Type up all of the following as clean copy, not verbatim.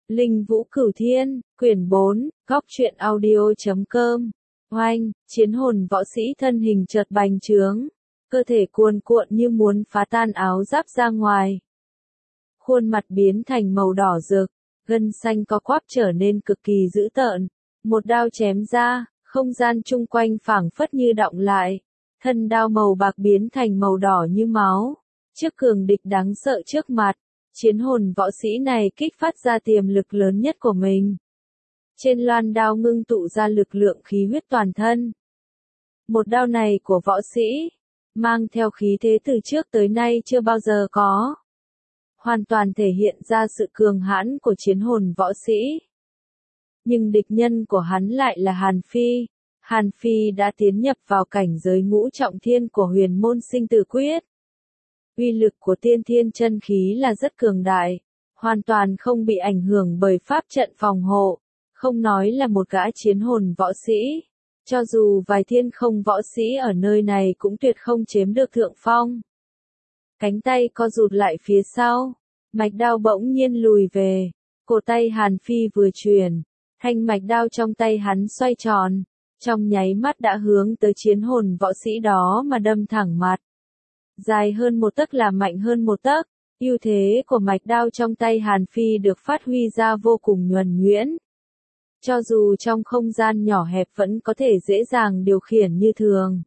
Linh Vũ Cửu Thiên, quyển 4, góc truyện audio.com. Oanh, chiến hồn võ sĩ thân hình chợt bành trướng, cơ thể cuồn cuộn như muốn phá tan áo giáp ra ngoài. Khuôn mặt biến thành màu đỏ rực, gân xanh co quắp trở nên cực kỳ dữ tợn. Một đao chém ra, không gian chung quanh phảng phất như đọng lại. Thân đao màu bạc biến thành màu đỏ như máu. Trước cường địch đáng sợ trước mặt, chiến hồn võ sĩ này kích phát ra tiềm lực lớn nhất của mình. Trên loan đao ngưng tụ ra lực lượng khí huyết toàn thân. Một đao này của võ sĩ, mang theo khí thế từ trước tới nay chưa bao giờ có. Hoàn toàn thể hiện ra sự cường hãn của chiến hồn võ sĩ. Nhưng địch nhân của hắn lại là Hàn Phi. Hàn Phi đã tiến nhập vào cảnh giới ngũ trọng thiên của huyền môn sinh tử quyết. Uy lực của tiên thiên chân khí là rất cường đại, hoàn toàn không bị ảnh hưởng bởi pháp trận phòng hộ, không nói là một gã chiến hồn võ sĩ. Cho dù vài thiên không võ sĩ ở nơi này cũng tuyệt không chiếm được thượng phong. Cánh tay co rụt lại phía sau, mạch đao bỗng nhiên lùi về, cổ tay Hàn Phi vừa chuyển, thanh mạch đao trong tay hắn xoay tròn, trong nháy mắt đã hướng tới chiến hồn võ sĩ đó mà đâm thẳng mặt. Dài hơn một tấc là mạnh hơn một tấc, ưu thế của mạch đao trong tay Hàn Phi được phát huy ra vô cùng nhuần nhuyễn. Cho dù trong không gian nhỏ hẹp vẫn có thể dễ dàng điều khiển như thường.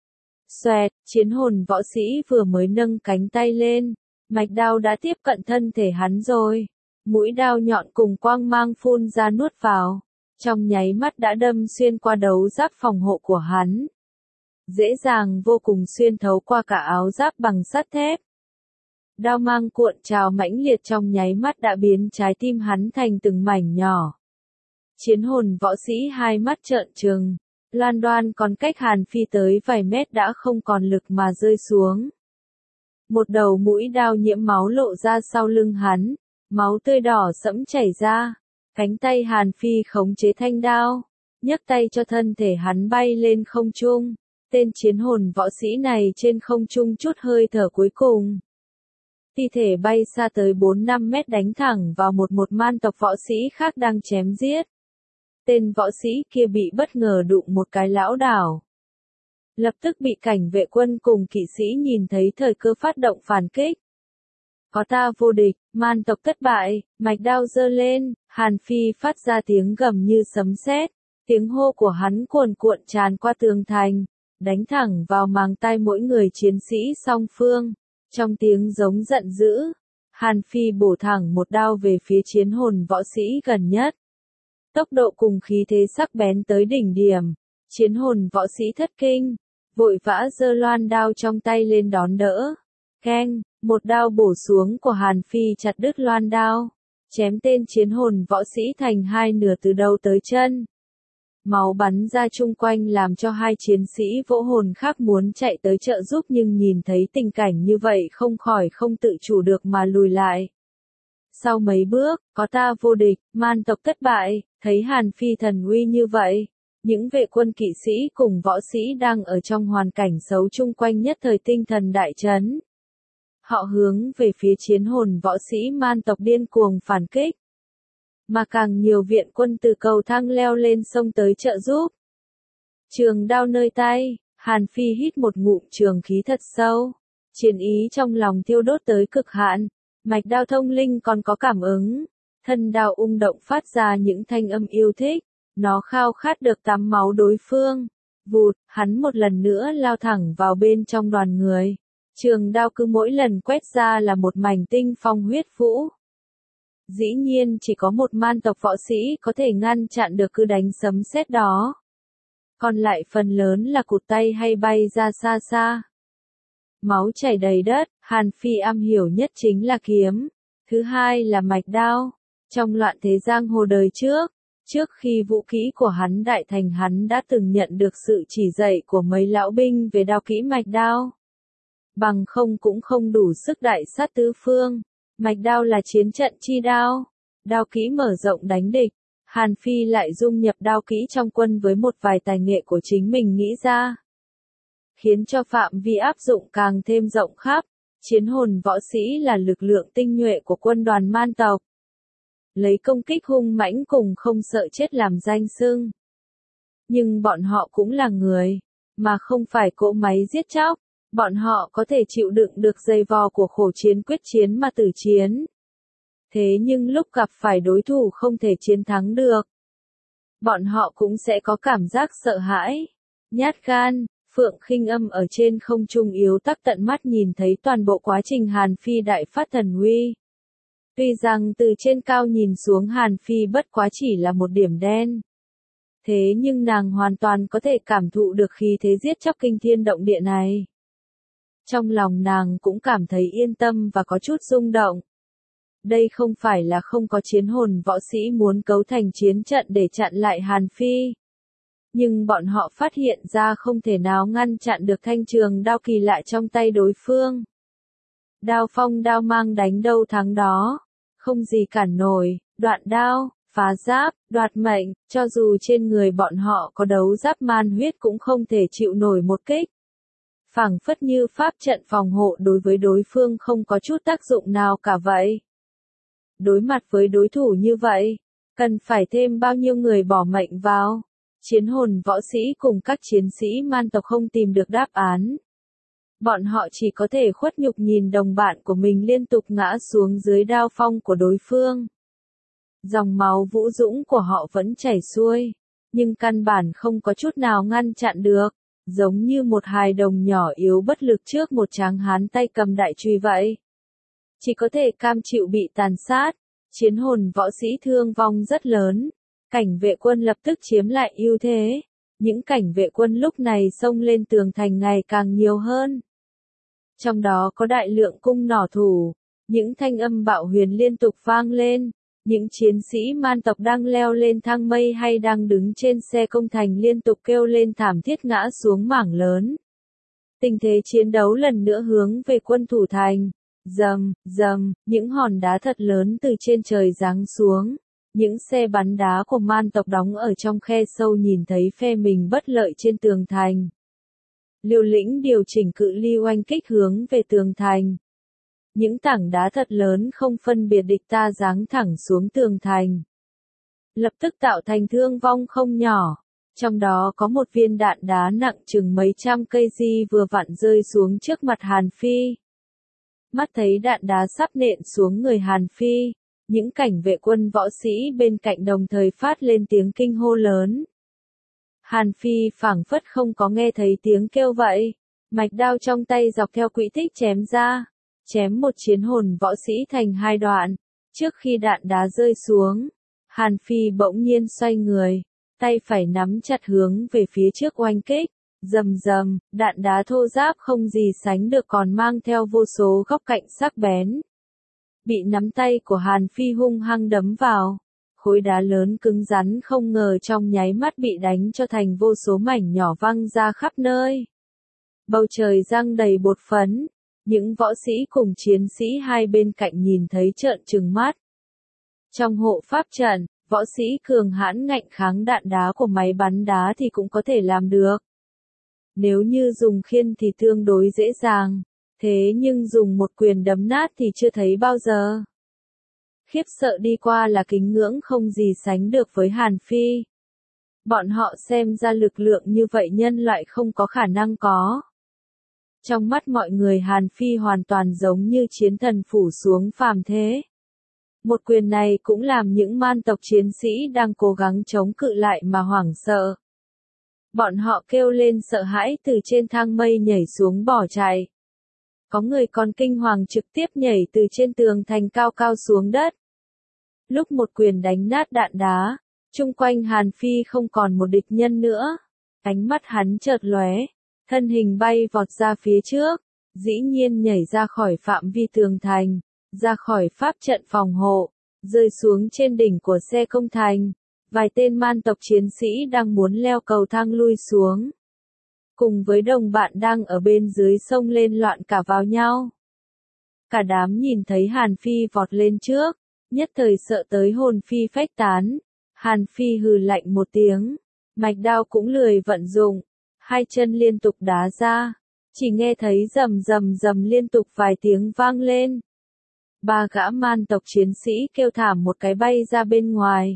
Xoẹt, chiến hồn võ sĩ vừa mới nâng cánh tay lên, mạch đao đã tiếp cận thân thể hắn rồi. Mũi đao nhọn cùng quang mang phun ra nuốt vào, trong nháy mắt đã đâm xuyên qua đấu giáp phòng hộ của hắn. Dễ dàng vô cùng xuyên thấu qua cả áo giáp bằng sắt thép. Đao mang cuộn trào mãnh liệt trong nháy mắt đã biến trái tim hắn thành từng mảnh nhỏ. Chiến hồn võ sĩ hai mắt trợn trừng, loan đoan còn cách Hàn Phi tới vài mét đã không còn lực mà rơi xuống. Một đầu mũi đao nhiễm máu lộ ra sau lưng hắn, máu tươi đỏ sẫm chảy ra, cánh tay Hàn Phi khống chế thanh đao, nhấc tay cho thân thể hắn bay lên không trung. Tên chiến hồn võ sĩ này trên không trung chút hơi thở cuối cùng. Thi thể bay xa tới 4-5 mét đánh thẳng vào một man tộc võ sĩ khác đang chém giết. Tên võ sĩ kia bị bất ngờ đụng một cái lão đảo. Lập tức bị cảnh vệ quân cùng kỵ sĩ nhìn thấy thời cơ phát động phản kích. Có ta vô địch, man tộc thất bại, mạch đao giơ lên, Hàn Phi phát ra tiếng gầm như sấm sét, tiếng hô của hắn cuồn cuộn tràn qua tường thành, đánh thẳng vào màng tai mỗi người chiến sĩ song phương. Trong tiếng giống giận dữ, Hàn Phi bổ thẳng một đao về phía chiến hồn võ sĩ gần nhất. Tốc độ cùng khí thế sắc bén tới đỉnh điểm, chiến hồn võ sĩ thất kinh, vội vã giơ loan đao trong tay lên đón đỡ. Keng, một đao bổ xuống của Hàn Phi chặt đứt loan đao, chém tên chiến hồn võ sĩ thành hai nửa từ đầu tới chân. Máu bắn ra chung quanh làm cho hai chiến sĩ võ hồn khác muốn chạy tới trợ giúp nhưng nhìn thấy tình cảnh như vậy không khỏi không tự chủ được mà lùi lại. Sau mấy bước, có ta vô địch, man tộc thất bại, thấy Hàn Phi thần uy như vậy, những vệ quân kỵ sĩ cùng võ sĩ đang ở trong hoàn cảnh xấu chung quanh nhất thời tinh thần đại chấn. Họ hướng về phía chiến hồn võ sĩ man tộc điên cuồng phản kích. Mà càng nhiều viện quân từ cầu thang leo lên sông tới trợ giúp. Trường đao nơi tay, Hàn Phi hít một ngụm trường khí thật sâu. Chiến ý trong lòng thiêu đốt tới cực hạn, mạch đao thông linh còn có cảm ứng. Thân đao ung động phát ra những thanh âm yêu thích, nó khao khát được tắm máu đối phương. Vụt, hắn một lần nữa lao thẳng vào bên trong đoàn người. Trường đao cứ mỗi lần quét ra là một mảnh tinh phong huyết vũ. Dĩ nhiên chỉ có một man tộc võ sĩ có thể ngăn chặn được cứ đánh sấm sét đó. Còn lại phần lớn là cụt tay hay bay ra xa xa. Máu chảy đầy đất, Hàn Phi am hiểu nhất chính là kiếm. Thứ hai là mạch đao. Trong loạn thế giang hồ đời trước khi vũ kỹ của hắn đại thành hắn đã từng nhận được sự chỉ dạy của mấy lão binh về đao kỹ mạch đao. Bằng không cũng không đủ sức đại sát tứ phương. Mạch đao là chiến trận chi đao, đao kỹ mở rộng đánh địch. Hàn Phi lại dung nhập đao kỹ trong quân với một vài tài nghệ của chính mình nghĩ ra, khiến cho phạm vi áp dụng càng thêm rộng khắp. Chiến hồn võ sĩ là lực lượng tinh nhuệ của quân đoàn man tộc. lấy công kích hung mãnh cùng không sợ chết làm danh xưng. Nhưng bọn họ cũng là người, mà không phải cỗ máy giết chóc, bọn họ có thể chịu đựng được dày vò của khổ chiến quyết chiến mà tử chiến. Thế nhưng lúc gặp phải đối thủ không thể chiến thắng được, bọn họ cũng sẽ có cảm giác sợ hãi, nhát gan. Phượng Khinh Âm ở trên không trung yếu tắc tận mắt nhìn thấy toàn bộ quá trình Hàn Phi đại phát thần uy. Tuy rằng từ trên cao nhìn xuống Hàn Phi bất quá chỉ là một điểm đen. Thế nhưng nàng hoàn toàn có thể cảm thụ được khí thế giết chóc kinh thiên động địa này. Trong lòng nàng cũng cảm thấy yên tâm và có chút rung động. Đây không phải là không có chiến hồn võ sĩ muốn cấu thành chiến trận để chặn lại Hàn Phi. Nhưng bọn họ phát hiện ra không thể nào ngăn chặn được thanh trường đao kỳ lạ trong tay đối phương. Đao phong đao mang đánh đâu thắng đó, không gì cản nổi, đoạn đao, phá giáp, đoạt mệnh, cho dù trên người bọn họ có đấu giáp man huyết cũng không thể chịu nổi một kích. Phảng phất như pháp trận phòng hộ đối với đối phương không có chút tác dụng nào cả vậy. Đối mặt với đối thủ như vậy, cần phải thêm bao nhiêu người bỏ mệnh vào? Chiến hồn võ sĩ cùng các chiến sĩ man tộc không tìm được đáp án. Bọn họ chỉ có thể khuất nhục nhìn đồng bạn của mình liên tục ngã xuống dưới đao phong của đối phương. Dòng máu vũ dũng của họ vẫn chảy xuôi, nhưng căn bản không có chút nào ngăn chặn được, giống như một hài đồng nhỏ yếu bất lực trước một tráng hán tay cầm đại chùy vậy. Chỉ có thể cam chịu bị tàn sát, chiến hồn võ sĩ thương vong rất lớn. Cảnh vệ quân lập tức chiếm lại ưu thế. Những cảnh vệ quân lúc này xông lên tường thành ngày càng nhiều hơn. Trong đó có đại lượng cung nỏ thủ, những thanh âm bạo huyền liên tục vang lên. Những chiến sĩ man tộc đang leo lên thang mây hay đang đứng trên xe công thành liên tục kêu lên thảm thiết ngã xuống mảng lớn. Tình thế chiến đấu lần nữa hướng về quân thủ thành. Rầm, rầm, những hòn đá thật lớn từ trên trời giáng xuống. Những xe bắn đá của man tộc đóng ở trong khe sâu nhìn thấy phe mình bất lợi trên tường thành. Liều lĩnh điều chỉnh cự ly oanh kích hướng về tường thành. Những tảng đá thật lớn không phân biệt địch ta giáng thẳng xuống tường thành. Lập tức tạo thành thương vong không nhỏ. Trong đó có một viên đạn đá nặng chừng mấy trăm cây vừa vặn rơi xuống trước mặt Hàn Phi. Mắt thấy đạn đá sắp nện xuống người Hàn Phi. Những cảnh vệ quân võ sĩ bên cạnh đồng thời phát lên tiếng kinh hô lớn. Hàn Phi phảng phất không có nghe thấy tiếng kêu vậy. Mạch đao trong tay dọc theo quỹ tích chém ra. Chém một chiến hồn võ sĩ thành hai đoạn. Trước khi đạn đá rơi xuống, Hàn Phi bỗng nhiên xoay người. Tay phải nắm chặt hướng về phía trước oanh kích. Rầm rầm, đạn đá thô ráp không gì sánh được còn mang theo vô số góc cạnh sắc bén. Bị nắm tay của Hàn Phi hung hăng đấm vào. Khối đá lớn cứng rắn không ngờ trong nháy mắt bị đánh cho thành vô số mảnh nhỏ văng ra khắp nơi. Bầu trời răng đầy bột phấn. Những võ sĩ cùng chiến sĩ hai bên cạnh nhìn thấy trợn trừng mắt. Trong hộ pháp trận, võ sĩ cường hãn ngạnh kháng đạn đá của máy bắn đá thì cũng có thể làm được. Nếu như dùng khiên thì tương đối dễ dàng. Thế nhưng dùng một quyền đấm nát thì chưa thấy bao giờ. Khiếp sợ đi qua là kính ngưỡng không gì sánh được với Hàn Phi. Bọn họ xem ra lực lượng như vậy nhân loại không có khả năng có. Trong mắt mọi người Hàn Phi hoàn toàn giống như chiến thần phủ xuống phàm thế. Một quyền này cũng làm những man tộc chiến sĩ đang cố gắng chống cự lại mà hoảng sợ. Bọn họ kêu lên sợ hãi từ trên thang mây nhảy xuống bỏ chạy. Có người còn kinh hoàng trực tiếp nhảy từ trên tường thành cao cao xuống đất. Lúc một quyền đánh nát đạn đá, chung quanh Hàn Phi không còn một địch nhân nữa. Ánh mắt hắn chợt lóe, thân hình bay vọt ra phía trước, dĩ nhiên nhảy ra khỏi phạm vi tường thành, ra khỏi pháp trận phòng hộ, rơi xuống trên đỉnh của xe công thành. Vài tên man tộc chiến sĩ đang muốn leo cầu thang lui xuống. Cùng với đồng bạn đang ở bên dưới sông lên loạn cả vào nhau. Cả đám nhìn thấy Hàn Phi vọt lên trước, nhất thời sợ tới hồn phi phách tán. Hàn Phi hừ lạnh một tiếng, mạch đao cũng lười vận dụng, hai chân liên tục đá ra, chỉ nghe thấy rầm rầm rầm liên tục vài tiếng vang lên. Ba gã man tộc chiến sĩ kêu thảm một cái bay ra bên ngoài.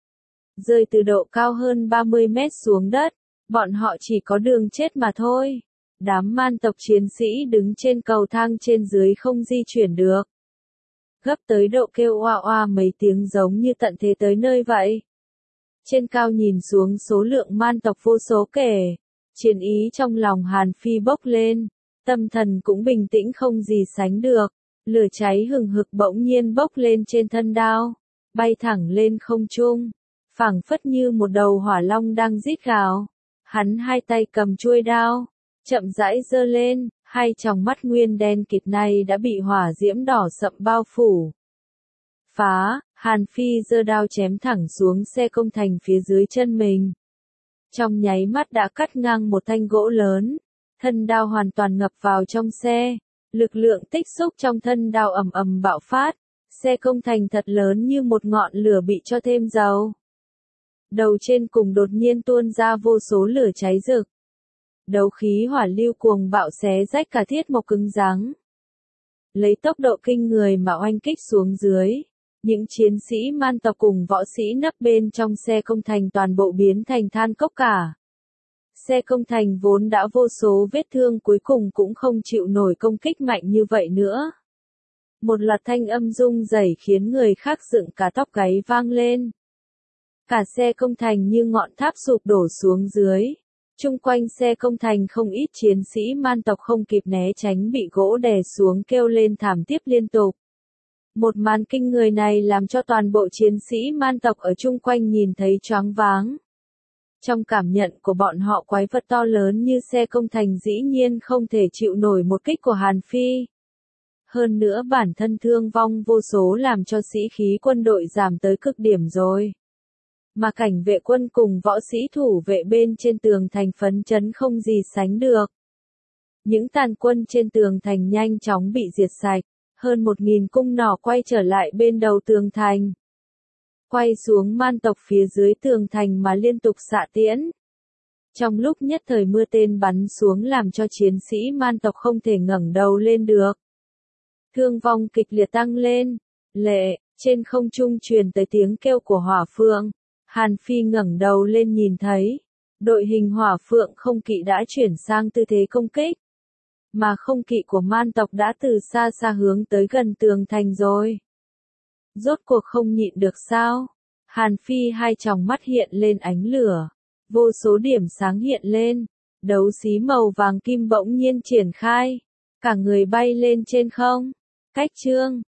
Rơi từ độ cao hơn 30 mét xuống đất, bọn họ chỉ có đường chết mà thôi. Đám man tộc chiến sĩ đứng trên cầu thang trên dưới không di chuyển được. Gấp tới độ kêu oa oa mấy tiếng giống như tận thế tới nơi vậy. Trên cao nhìn xuống số lượng man tộc vô số kể. Chiến ý trong lòng Hàn Phi bốc lên. Tâm thần cũng bình tĩnh không gì sánh được. Lửa cháy hừng hực bỗng nhiên bốc lên trên thân đao. Bay thẳng lên không trung. Phảng phất như một đầu hỏa long đang rít gào. Hắn hai tay cầm chuôi đao. Chậm rãi giơ lên. Hai tròng mắt nguyên đen kịt này đã bị hỏa diễm đỏ sậm bao phủ. Phá, Hàn Phi giơ đao chém thẳng xuống xe công thành phía dưới chân mình. Trong nháy mắt đã cắt ngang một thanh gỗ lớn. Thân đao hoàn toàn ngập vào trong xe. Lực lượng tích xúc trong thân đao ầm ầm bạo phát. Xe công thành thật lớn như một ngọn lửa bị cho thêm dầu. Đầu trên cùng đột nhiên tuôn ra vô số lửa cháy rực. Đấu khí hỏa lưu cuồng bạo xé rách cả thiết mộc cứng rắn. Lấy tốc độ kinh người mà oanh kích xuống dưới. Những chiến sĩ man tộc cùng võ sĩ nấp bên trong xe công thành toàn bộ biến thành than cốc cả. Xe công thành vốn đã vô số vết thương cuối cùng cũng không chịu nổi công kích mạnh như vậy nữa. Một loạt thanh âm rung rẩy khiến người khác dựng cả tóc gáy vang lên. Cả xe công thành như ngọn tháp sụp đổ xuống dưới. Chung quanh xe công thành không ít chiến sĩ man tộc không kịp né tránh bị gỗ đè xuống kêu lên thảm thiết liên tục. Một màn kinh người này làm cho toàn bộ chiến sĩ man tộc ở chung quanh nhìn thấy choáng váng. Trong cảm nhận của bọn họ quái vật to lớn như xe công thành dĩ nhiên không thể chịu nổi một kích của Hàn Phi. Hơn nữa bản thân thương vong vô số làm cho sĩ khí quân đội giảm tới cực điểm rồi. Mà cảnh vệ quân cùng võ sĩ thủ vệ bên trên tường thành phấn chấn không gì sánh được. Những tàn quân trên tường thành nhanh chóng bị diệt sạch, hơn 1.000 cung nỏ quay trở lại bên đầu tường thành. Quay xuống man tộc phía dưới tường thành mà liên tục xạ tiễn. Trong lúc nhất thời mưa tên bắn xuống làm cho chiến sĩ man tộc không thể ngẩng đầu lên được. Thương vong kịch liệt tăng lên. Lệ, trên không trung truyền tới tiếng kêu của hỏa phượng. Hàn Phi ngẩng đầu lên nhìn thấy, đội hình hỏa phượng không kỵ đã chuyển sang tư thế công kích. Mà không kỵ của man tộc đã từ xa xa hướng tới gần tường thành rồi. Rốt cuộc không nhịn được sao? Hàn Phi hai tròng mắt hiện lên ánh lửa. Vô số điểm sáng hiện lên. Đấu xí màu vàng kim bỗng nhiên triển khai. Cả người bay lên trên không. Cách chương.